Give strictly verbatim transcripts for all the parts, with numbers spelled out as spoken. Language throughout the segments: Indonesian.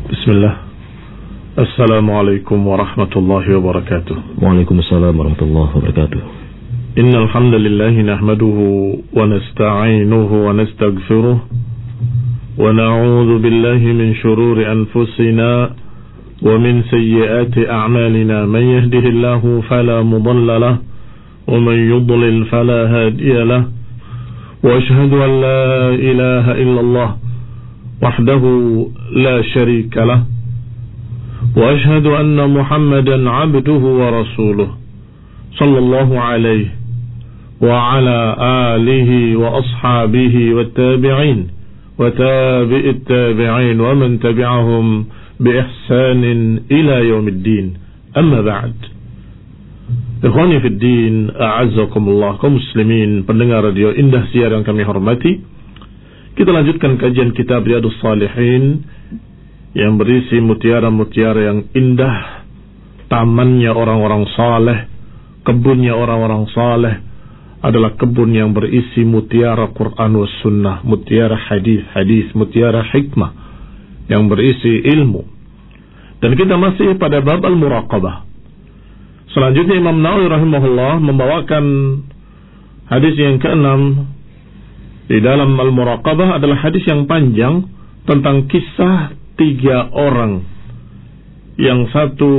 Bismillah. Assalamualaikum warahmatullahi wabarakatuh. Waalaikumsalam warahmatullahi wabarakatuh. Innal hamdalillah nahmaduhu wa nasta'inuhu wa nastaghfiruh wa na'udzu billahi min shururi anfusina wa min sayyiati a'malina. Man yahdihillahu fala mudilla lahu wa man yudlil fala hadiya lahu. Wa ashhadu an la ilaha illallah wahdahu la syarika lahu wa ashhadu anna Muhammadan 'abduhu wa rasuluh sallallahu alaihi wa ala alihi wa ashabihi wat tabi'in wa tabi'it tabi'in wa man tabi'ahum bi ihsanin ila yaumiddin. Amma ba'd. Ikhwani fid din, a'azzakumullah, kaum muslimin pendengar radio Indah Siar yang kami hormati. Kita lanjutkan kajian kitab Riyadhus Shalihin yang berisi mutiara-mutiara yang indah, tamannya orang-orang saleh, kebunnya orang-orang saleh adalah kebun yang berisi mutiara Quran was sunnah, mutiara hadis-hadis, mutiara hikmah yang berisi ilmu. Dan kita masih pada bab al-muraqabah. Selanjutnya Imam Nawawi rahimahullah membawakan hadis yang keenam di dalam al-muraqabah, adalah hadis yang panjang tentang kisah tiga orang. Yang satu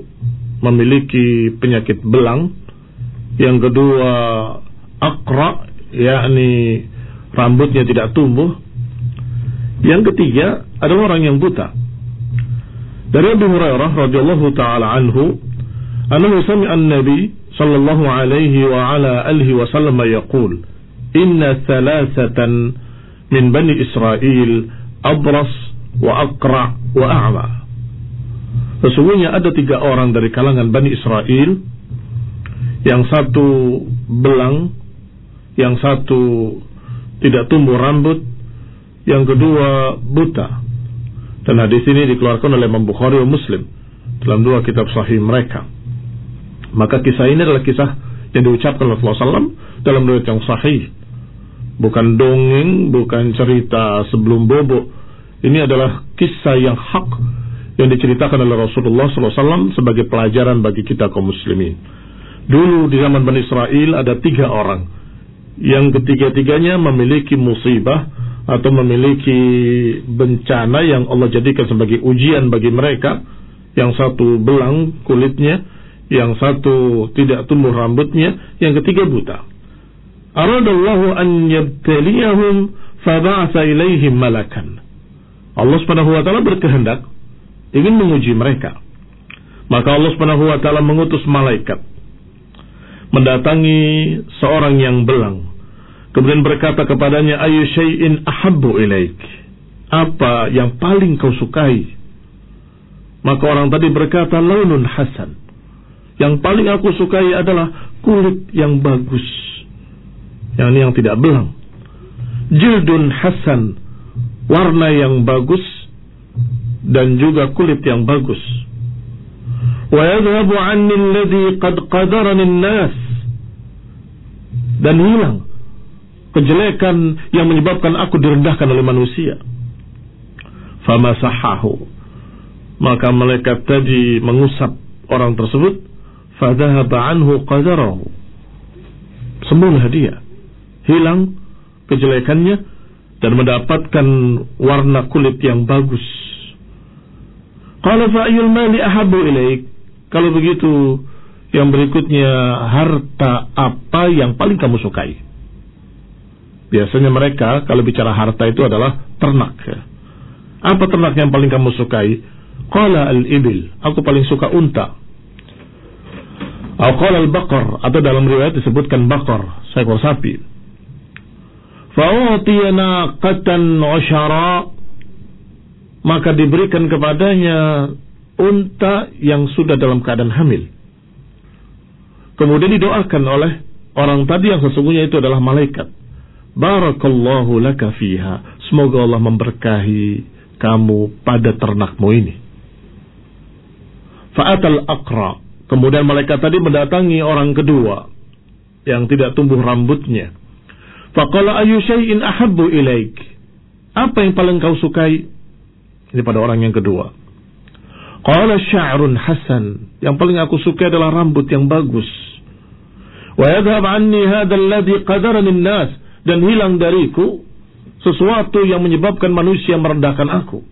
memiliki penyakit belang, yang kedua aqra, yakni rambutnya tidak tumbuh, yang ketiga adalah orang yang buta. Dari Abu Hurairah radhiyallahu taala anhu, annahu sami'a an-nabi sallallahu alaihi wa ala alihi wa sallam yaqul, inna thalathatan min bani Israel abras wa aqra wa a'ma. Sesungguhnya ada tiga orang dari kalangan Bani Israel, yang satu belang, yang satu tidak tumbuh rambut, yang kedua buta. Dan hadis ini dikeluarkan oleh Imam Bukhari dan Muslim dalam dua kitab sahih mereka. Maka kisah ini adalah kisah yang diucapkan oleh Rasulullah shallallahu alaihi wasallam dalam riwayat yang sahih. Bukan dongeng, bukan cerita sebelum bobo. Ini adalah kisah yang hak yang diceritakan oleh Rasulullah shallallahu alaihi wasallam sebagai pelajaran bagi kita kaum muslimin. Dulu di zaman Bani Israel ada tiga orang yang ketiga-tiganya memiliki musibah atau memiliki bencana yang Allah jadikan sebagai ujian bagi mereka. Yang satu belang kulitnya, yang satu tidak tumbuh rambutnya, yang ketiga buta. Aradallahu an yabtaliyahum faba'atha ilaihim malakan. Allah Subhanahu wa taala berkehendak ingin menguji mereka. Maka Allah Subhanahu wa taala mengutus malaikat mendatangi seorang yang belang. Kemudian berkata kepadanya, ayu syai'in ahabbu ilaik? Apa yang paling kau sukai? Maka orang tadi berkata, launun hasan. Yang paling aku sukai adalah kulit yang bagus, yang ini yang tidak belang. Jildun hasan, warna yang bagus dan juga kulit yang bagus. Wa yadhhabu 'anni alladhi qad qadarani an-nas, dan hilang kejelekan yang menyebabkan aku direndahkan oleh manusia. Famasahahu, maka malaikat tadi mengusap orang tersebut. Fadhahaba 'anhu qadarahu, sembuhlah dia, hilang kejelekannya dan mendapatkan warna kulit yang bagus. Qala fa ayyul mali ahabbu ilaik? Kalau begitu, yang berikutnya, harta apa yang paling kamu sukai? Biasanya mereka kalau bicara harta itu adalah ternak. Apa ternak yang paling kamu sukai? Qala al-ibil, aku paling suka unta. Atau qala al-baqar, atau dalam riwayat disebutkan baqar, seekor sapi. Fa'utiya naqatan usyara, maka diberikan kepadanya unta yang sudah dalam keadaan hamil. Kemudian didoakan oleh orang tadi yang sesungguhnya itu adalah malaikat. Barakallahu laka fiha, semoga Allah memberkahi kamu pada ternakmu ini. Fa'atal aqra, kemudian malaikat tadi mendatangi orang kedua yang tidak tumbuh rambutnya. Faqala ayu syai'in ahabbu ilaik? Apa yang paling kau sukai? Ini pada orang yang kedua. Qala sya'run hasan, yang paling aku suka adalah rambut yang bagus. Wa yadhhab anni hadha alladhi qadarani an-nas, dan hilang dariku sesuatu yang menyebabkan manusia merendahkan aku.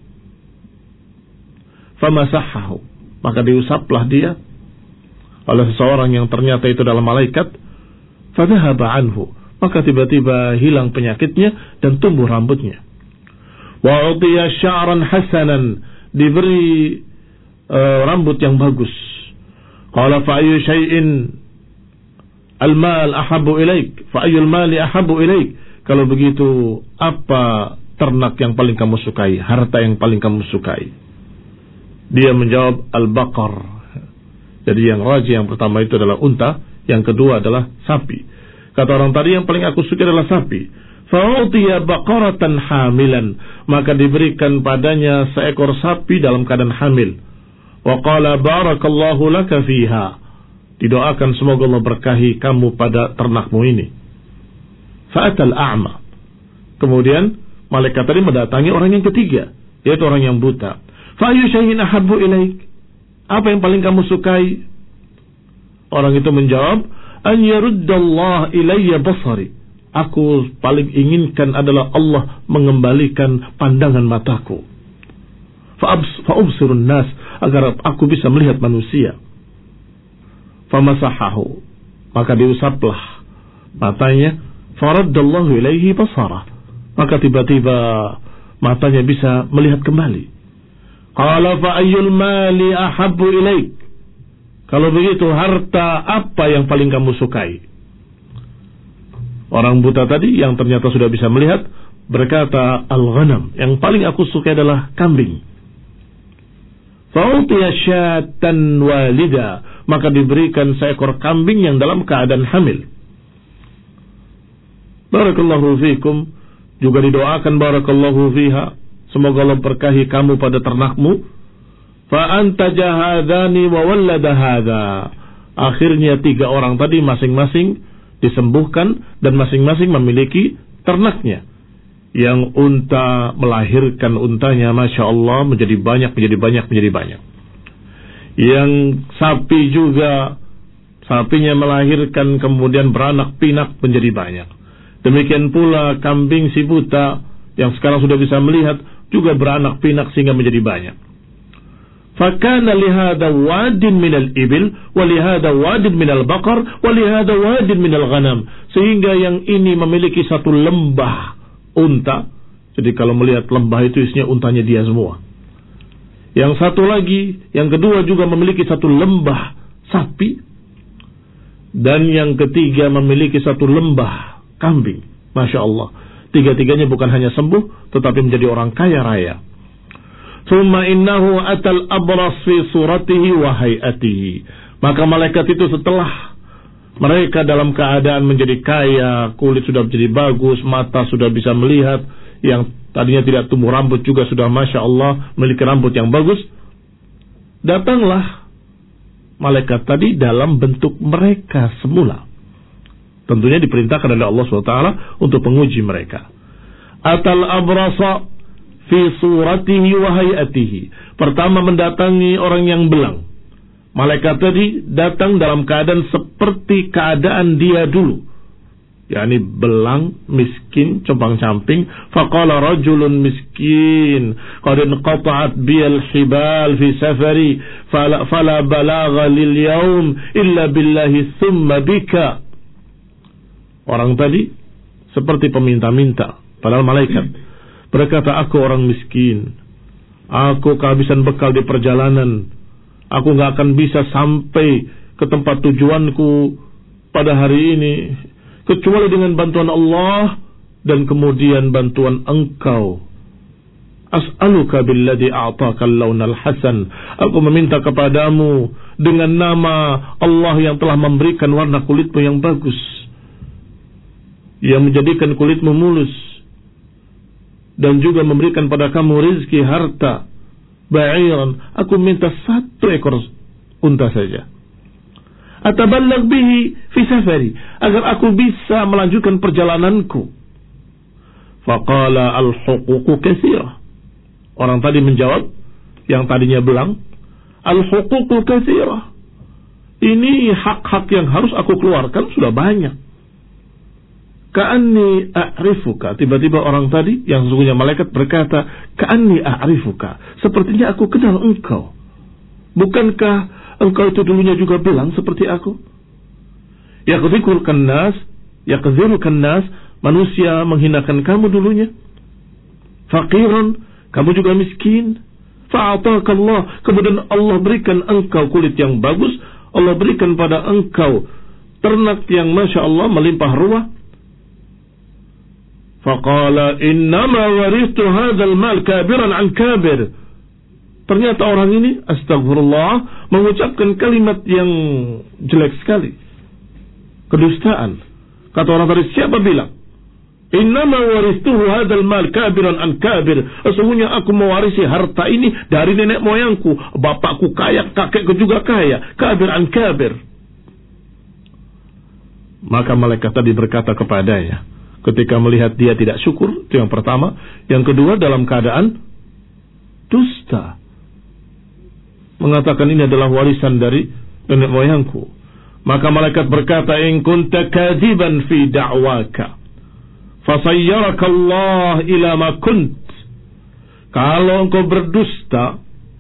Famasahahu, maka diusaplah dia oleh seseorang yang ternyata itu adalah malaikat. Fadhahaba anhu, maka tiba-tiba hilang penyakitnya dan tumbuh rambutnya. Wa utiya sya'ran hasanan, diberi uh, rambut yang bagus. Qala fa ayyu syai'in al-mal ahabbu ilaik, fa ayyul mali ahabbu ilaik. Kalau begitu, apa ternak yang paling kamu sukai, harta yang paling kamu sukai? Dia menjawab al-baqar. Jadi yang raji yang pertama itu adalah unta, yang kedua adalah sapi. Kata orang tadi, yang paling aku suka adalah sapi. Fa'utiya baqaratan hamilan, maka diberikan padanya seekor sapi dalam keadaan hamil. Wa qala barakallahu laka fiha, didoakan semoga Allah berkahi kamu pada ternakmu ini. Fa'atal a'ma, kemudian malaikat tadi mendatangi orang yang ketiga, yaitu orang yang buta. Fa'ayyu syai'in ahabbu ilaik, apa yang paling kamu sukai? Orang itu menjawab, an yaruddallah ilayya basari, aku paling inginkan adalah Allah mengembalikan pandangan mataku. Fa'ubsirun nas, agar aku bisa melihat manusia. Famasahahu, maka diusaplah matanya. Faraddallahu ilaihi basara, maka tiba-tiba matanya bisa melihat kembali. Qala fa ayyul mali ahabbu ilaik, kalau begitu harta apa yang paling kamu sukai? Orang buta tadi yang ternyata sudah bisa melihat berkata, al-ghanam, yang paling aku suka adalah kambing. Fa'utiya syatan walida, maka diberikan seekor kambing yang dalam keadaan hamil. Barakallahu fikum, juga didoakan barakallahu fiha, semoga Allah berkahi kamu pada ternakmu. Fa antaja hadzani wa wallada hadza, akhirnya tiga orang tadi masing-masing disembuhkan dan masing-masing memiliki ternaknya. Yang unta melahirkan untanya, masya Allah, menjadi banyak, menjadi banyak, menjadi banyak. Yang sapi juga, sapinya melahirkan kemudian beranak pinak menjadi banyak. Demikian pula kambing si buta yang sekarang sudah bisa melihat juga beranak pinak sehingga menjadi banyak. Fakana lihada wadin minal ibil, walihada wadin minal bakar, walihada wadin minal ghanam, sehingga yang ini memiliki satu lembah unta. Jadi kalau melihat lembah itu isinya untanya dia semua. Yang satu lagi, yang kedua juga memiliki satu lembah sapi, dan yang ketiga memiliki satu lembah kambing. Masya Allah, tiga-tiganya bukan hanya sembuh, tetapi menjadi orang kaya raya. Thumma innahu atal abras fi suratihi wa hayatihi, maka malaikat itu setelah mereka dalam keadaan menjadi kaya, kulit sudah menjadi bagus, mata sudah bisa melihat, yang tadinya tidak tumbuh rambut juga sudah Masya Allah memiliki rambut yang bagus, datanglah malaikat tadi dalam bentuk mereka semula. Tentunya diperintahkan oleh Allah subhanahu wa taala untuk menguji mereka. Atal abrasa fi suratihi wa hayatihi, pertama mendatangi orang yang belang. Malaikat tadi datang dalam keadaan seperti keadaan dia dulu, yakni belang, miskin, compang-camping. Faqala rajulun miskin qad inqata'at biyal hibal fi safari fala, fala balagha lil yawm illa billahi thumma bika. Orang tadi seperti peminta-minta, padahal malaikat berkata, aku orang miskin, aku kehabisan bekal di perjalanan, aku gak akan bisa sampai ke tempat tujuanku pada hari ini kecuali dengan bantuan Allah dan kemudian bantuan engkau. As'aluka billadhi a'taka al-lawnal hasan, aku meminta kepadamu dengan nama Allah yang telah memberikan warna kulitmu yang bagus, yang menjadikan kulitmu mulus, dan juga memberikan pada kamu rizki harta. Ba'iran, aku minta satu ekor unta saja. Ataballag bihi fi safari, agar aku bisa melanjutkan perjalananku. Faqala al-huququ katsira, orang tadi menjawab, yang tadinya belang, Al-huququ katsirah. Ini hak-hak yang harus aku keluarkan sudah banyak. Ka'anni a'rifuka. Tiba-tiba orang tadi yang sesungguhnya malaikat berkata, Ka'anni a'rifuka. Sepertinya aku kenal engkau. Bukankah engkau itu dulunya juga bilang seperti aku? Yaqdhikulkan nas, yaqdhirukan nas. Manusia menghinakan kamu dulunya. Faqirun, kamu juga miskin. Fa'atakallah, kemudian Allah berikan engkau kulit yang bagus. Allah berikan pada engkau ternak yang Masya Allah melimpah ruah. Faqala innama waristu hadzal mal kabiran an kabir. Ternyata orang ini astagfirullah mengucapkan kalimat yang jelek sekali. Kedustaan. Kata orang tadi, siapa bilang? Innama waristuhu hadzal mal kabiran an kabir. Sesungguhnya aku mewarisi harta ini dari nenek moyangku. Bapakku kaya, kakekku juga kaya. Kabir an kabir. Maka malaikat tadi berkata kepadanya, ketika melihat dia tidak syukur, itu yang pertama. Yang kedua, dalam keadaan dusta, mengatakan ini adalah warisan dari nenek moyangku. Maka malaikat berkata, in kunta kadziban fi da'waka fasayyaraka Allah ila ma kunt. Kalau engkau berdusta,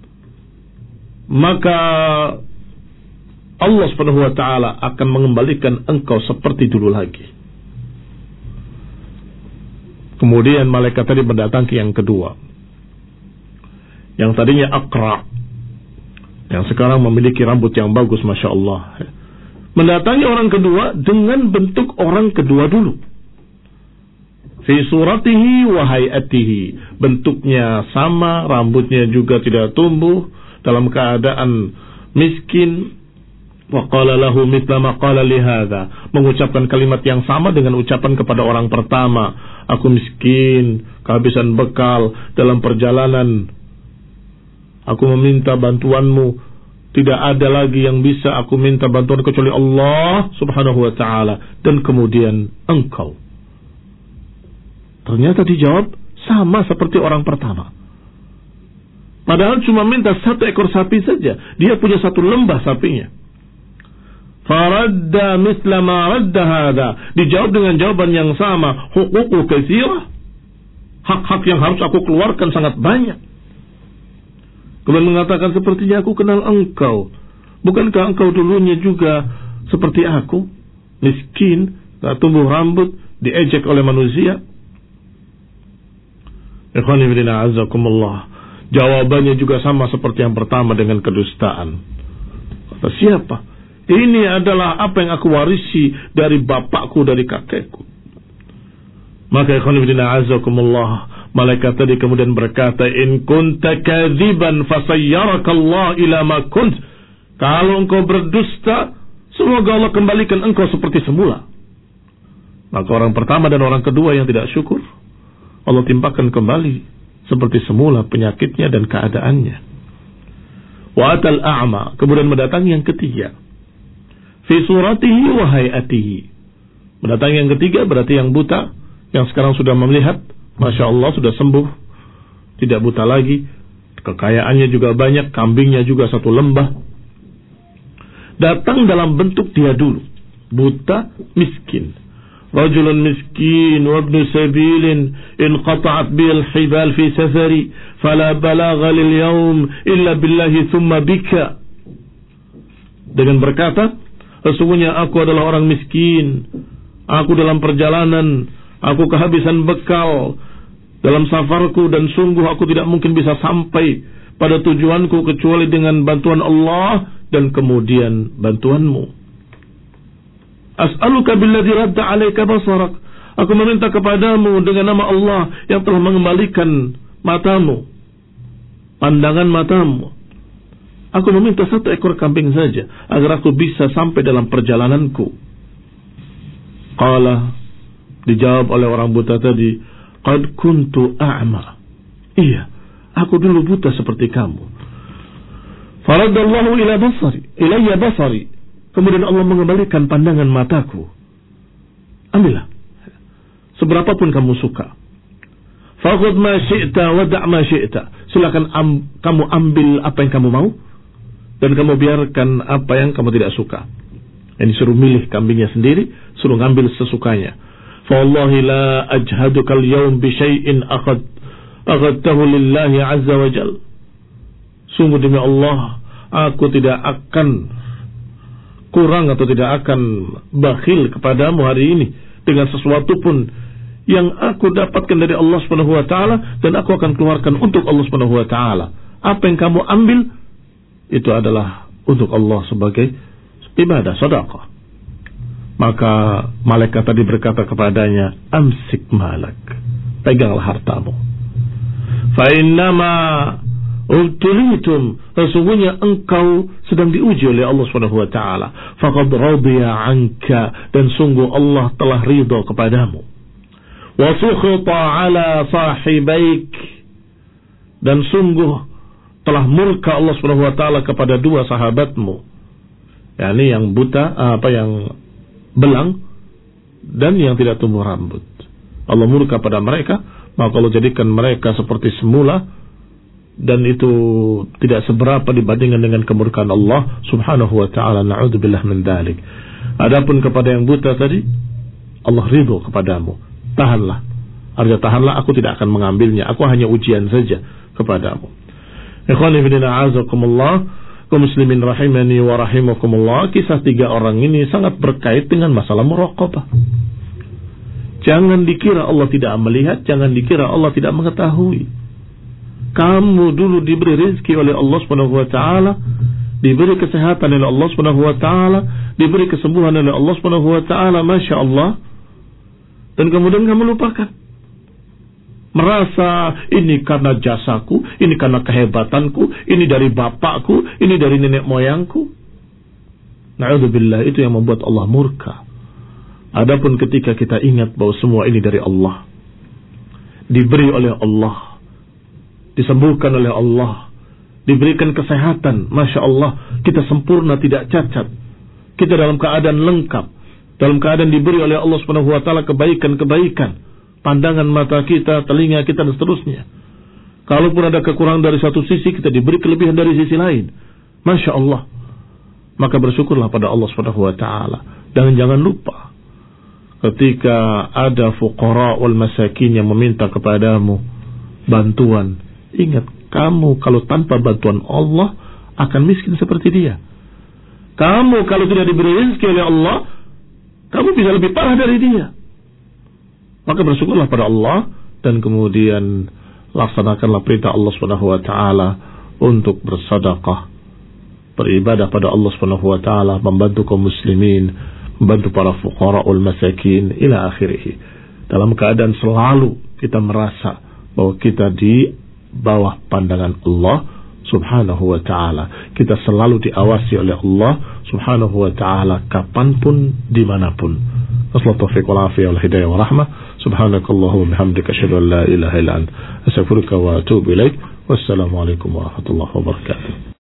maka Allah Subhanahu wa taala akan mengembalikan engkau seperti dulu lagi. Kemudian malaikat tadi mendatangi yang kedua, yang tadinya Aqra, yang sekarang memiliki rambut yang bagus, Masya Allah. Mendatangi orang kedua dengan bentuk orang kedua dulu. Fi suratihi wa hayatihi. Bentuknya sama, rambutnya juga tidak tumbuh, dalam keadaan miskin. Wa qala lahu mithla ma qala li hadza. Mengucapkan kalimat yang sama dengan ucapan kepada orang pertama. Aku miskin, kehabisan bekal dalam perjalanan. Aku meminta bantuanmu. Tidak ada lagi yang bisa aku minta bantuan kecuali Allah Subhanahu wa ta'ala. Dan kemudian engkau. Ternyata dijawab sama seperti orang pertama. Padahal cuma minta satu ekor sapi saja. Dia punya satu lembah sapinya. Faradda misla ma radda hadha. Dijawab dengan jawaban yang sama. Huququ katsirah. Hak-hak yang harus aku keluarkan sangat banyak. Kemudian mengatakan, sepertinya aku kenal engkau. Bukankah engkau dulunya juga seperti aku? Miskin, tak tumbuh rambut, diejek oleh manusia. Ikhwani fillah azakumullah. Jawabannya juga sama seperti yang pertama dengan kedustaan. Kata siapa? Ini adalah apa yang aku warisi dari bapakku, dari kakekku. Maka ikhwani fillah azakumullah, malaikat tadi kemudian berkata, in kunta kadziban fasayyarakallah ila ma kunt. Kalau engkau berdusta, semoga Allah kembalikan engkau seperti semula. Maka orang pertama dan orang kedua yang tidak syukur, Allah timpakan kembali seperti semula penyakitnya dan keadaannya. Wa atal a'ma, kemudian mendatangi yang ketiga. Fi suratihi wa hayatihi. Mendatangi yang ketiga berarti yang buta, yang sekarang sudah melihat, Masya Allah sudah sembuh, tidak buta lagi, kekayaannya juga banyak, kambingnya juga satu lembah. Datang dalam bentuk dia dulu, buta, miskin. Rajulun miskin wa ibnu sabilin in qata'at bil hibal fi safari fala balagha lil yawm illa billahi thumma bika. Dengan berkata, sesungguhnya aku adalah orang miskin, aku dalam perjalanan, aku kehabisan bekal dalam safarku, dan sungguh aku tidak mungkin bisa sampai pada tujuanku kecuali dengan bantuan Allah dan kemudian bantuanmu. As'aluka billadzi radda 'alaika basarak. Aku meminta kepadamu dengan nama Allah yang telah mengembalikan matamu, pandangan matamu. Aku meminta satu ekor kambing saja agar aku bisa sampai dalam perjalananku. Qala, dijawab oleh orang buta tadi, qad kuntu a'ma. Iya, aku dulu buta seperti kamu. Faradallahu ila basari, ilayya basari. Kemudian Allah mengembalikan pandangan mataku. Ambillah, seberapa pun kamu suka. Fakhudh ma syi'ta wa da' ma syi'ta. Silakan am, kamu ambil apa yang kamu mau, dan kamu biarkan apa yang kamu tidak suka. Ini suruh milih kambingnya sendiri, suruh ngambil sesukanya. Fa wallahi la ajhaduka al-yawm bi syai'in akhad akhadtahu lillahi azza wa jal. Sungguh demi Allah, aku tidak akan kurang atau tidak akan bakhil kepadamu hari ini dengan sesuatu pun yang aku dapatkan dari Allah Subhanahu wa taala, dan aku akan keluarkan untuk Allah Subhanahu wa taala. Apa yang kamu ambil itu adalah untuk Allah sebagai ibadah, sedekah. Maka malaikat tadi berkata kepadanya, amsik malak, peganglah hartamu. Fa innama ubtulitum, sesungguhnya engkau sedang diuji oleh Allah Subhanahu wa taala. Faqad radiya anka, dan sungguh Allah telah ridha kepadamu. Wa sukhita ala sahibaik, dan sungguh telah murka Allah Subhanahu wa taala kepada dua sahabatmu, yakni yang buta, apa yang belang dan yang tidak tumbuh rambut. Allah murka pada mereka, maka Allah jadikan mereka seperti semula, dan itu tidak seberapa dibandingkan dengan kemurkaan Allah Subhanahu wa taala. Na'udzubillah min dzalik. Adapun kepada yang buta tadi, Allah ridho kepadamu. Tahanlah. Artinya tahanlah, aku tidak akan mengambilnya. Aku hanya ujian saja kepadamu. Ikhwani fillah, a'azakumullah, kaum muslimin rahimani wa rahimakumullah. Kisah tiga orang ini sangat berkait dengan masalah muraqabah. Jangan dikira Allah tidak melihat, jangan dikira Allah tidak mengetahui. Kamu dulu diberi rezeki oleh Allah Subhanahu wa taala, diberi kesehatan oleh Allah Subhanahu wa taala, diberi kesembuhan oleh Allah Subhanahu wa taala, Masya Allah. Dan kemudian kamu lupakan, merasa ini karena jasaku, ini karena kehebatanku, ini dari bapakku, ini dari nenek moyangku. Na'udzubillah, itu yang membuat Allah murka. Adapun ketika kita ingat bahwa semua ini dari Allah, diberi oleh Allah, disembuhkan oleh Allah, diberikan kesehatan, Masya Allah, kita sempurna, tidak cacat, kita dalam keadaan lengkap, dalam keadaan diberi oleh Allah Subhanahu wa taala kebaikan-kebaikan, pandangan mata kita, telinga kita, dan seterusnya. Kalaupun ada kekurangan dari satu sisi, kita diberi kelebihan dari sisi lain, Masya Allah. Maka bersyukurlah pada Allah Subhanahu wa taala. Dan jangan lupa, ketika ada fuqara wal masakin yang meminta kepadamu bantuan, ingat, kamu kalau tanpa bantuan Allah akan miskin seperti dia. Kamu kalau tidak diberi rezeki oleh Allah, kamu bisa lebih parah dari dia. Maka bersyukurlah pada Allah, dan kemudian laksanakanlah perintah Allah Subhanahu wa taala untuk bersedekah, beribadah pada Allah Subhanahu wa taala, membantu kaum muslimin, membantu para fuqara wal masakin ila akhirih. Dalam keadaan selalu kita merasa bahwa kita di bawah pandangan Allah Subhanahu wa ta'ala. Kita selalu diawasi oleh Allah Subhanahu wa ta'ala, kapanpun, dimanapun. Wassalamualaikum warahmatullahi wabarakatuh. Hidayah wa rahmah. Subhanakallahumma bihamdika asyhadu an la ilaha illa anta astaghfiruka wa atubu ilaik. Wassalamualaikum warahmatullahi wabarakatuh.